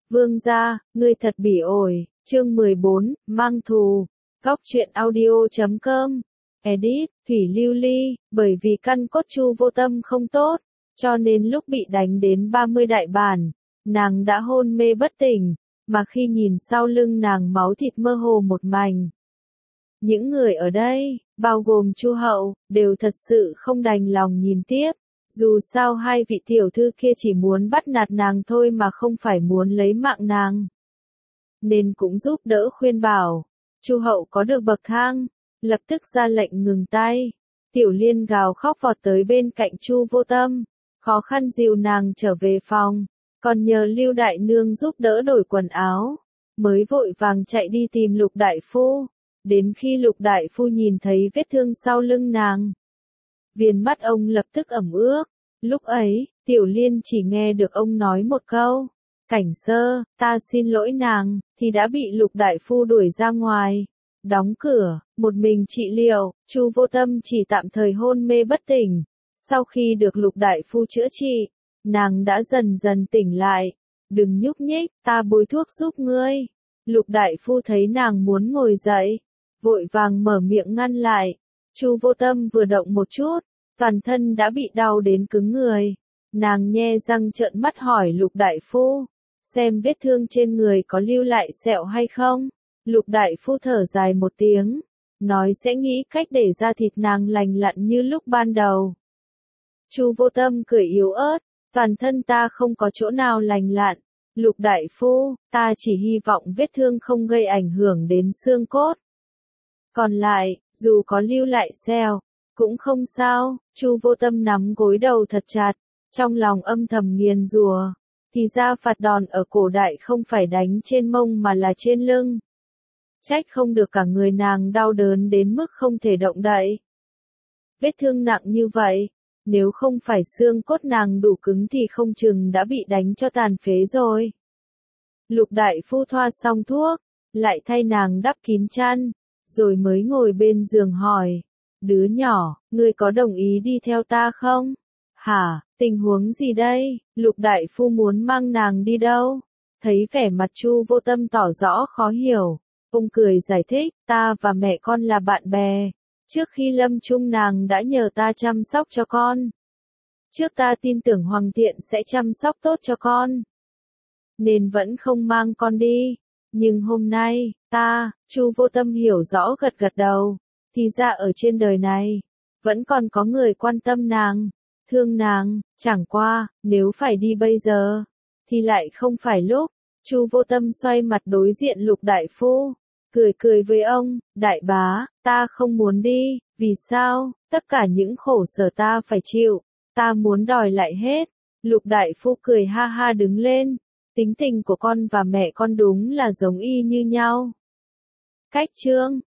Vương gia, ngươi thật bỉ ổi. Chương 14, mang thù. Góc truyện audio.com. Edit, Thủy Lưu Ly, bởi vì căn cốt Chu Vô Tâm không tốt, cho nên lúc bị đánh đến 30 đại bản, nàng đã hôn mê bất tỉnh, mà khi nhìn sau lưng nàng máu thịt mơ hồ một mảnh. Những người ở đây, bao gồm Chu Hậu, đều thật sự không đành lòng nhìn tiếp. Dù sao hai vị tiểu thư kia chỉ muốn bắt nạt nàng thôi mà không phải muốn lấy mạng nàng. Nên cũng giúp đỡ khuyên bảo. Chu Hậu có được bậc thang, lập tức ra lệnh ngừng tay. Tiểu Liên gào khóc vọt tới bên cạnh Chu Vô Tâm, khó khăn dìu nàng trở về phòng, còn nhờ Lưu Đại Nương giúp đỡ đổi quần áo, mới vội vàng chạy đi tìm Lục Đại Phu. Đến khi Lục Đại Phu nhìn thấy vết thương sau lưng nàng, viền mắt ông lập tức ẩm ướt. Lúc ấy, Tiểu Liên chỉ nghe được ông nói một câu, Cảnh Sơ, ta xin lỗi nàng, thì đã bị Lục Đại Phu đuổi ra ngoài. Đóng cửa, một mình trị liệu, Chu Vô Tâm chỉ tạm thời hôn mê bất tỉnh. Sau khi được Lục Đại Phu chữa trị, nàng đã dần dần tỉnh lại. Đừng nhúc nhích, ta bôi thuốc giúp ngươi. Lục Đại Phu thấy nàng muốn ngồi dậy, vội vàng mở miệng ngăn lại. Chu Vô Tâm vừa động một chút, toàn thân đã bị đau đến cứng người. Nàng nhe răng trợn mắt hỏi Lục Đại Phu, xem vết thương trên người có lưu lại sẹo hay không. Lục Đại Phu thở dài một tiếng, nói sẽ nghĩ cách để da thịt nàng lành lặn như lúc ban đầu. Chu Vô Tâm cười yếu ớt, toàn thân ta không có chỗ nào lành lặn. Lục Đại Phu, ta chỉ hy vọng vết thương không gây ảnh hưởng đến xương cốt. Còn lại, dù có lưu lại sẹo, cũng không sao. Chu Vô Tâm nắm gối đầu thật chặt, trong lòng âm thầm nghiền rủa. Thì ra phạt đòn ở cổ đại không phải đánh trên mông mà là trên lưng. Trách không được cả người nàng đau đớn đến mức không thể động đậy. Vết thương nặng như vậy, nếu không phải xương cốt nàng đủ cứng thì không chừng đã bị đánh cho tàn phế rồi. Lục Đại Phu thoa xong thuốc, lại thay nàng đắp kín chăn, rồi mới ngồi bên giường hỏi, đứa nhỏ, ngươi có đồng ý đi theo ta không? Hả, tình huống gì đây? Lục Đại Phu muốn mang nàng đi đâu? Thấy vẻ mặt Chu Vô Tâm tỏ rõ khó hiểu, ông cười giải thích, ta và mẹ con là bạn bè. Trước khi lâm chung nàng đã nhờ ta chăm sóc cho con. Trước ta tin tưởng Hoàng Thiện sẽ chăm sóc tốt cho con, nên vẫn không mang con đi. Nhưng hôm nay, Chu Vô Tâm hiểu rõ gật gật đầu. Thì ra ở trên đời này, vẫn còn có người quan tâm nàng, thương nàng, chẳng qua, nếu phải đi bây giờ, thì lại không phải lúc. Chu Vô Tâm xoay mặt đối diện Lục Đại Phu, cười với ông, đại bá, ta không muốn đi. Vì sao? Tất cả những khổ sở ta phải chịu, ta muốn đòi lại hết. Lục Đại Phu cười ha ha đứng lên, tính tình của con và mẹ con đúng là giống y như nhau. Cách chương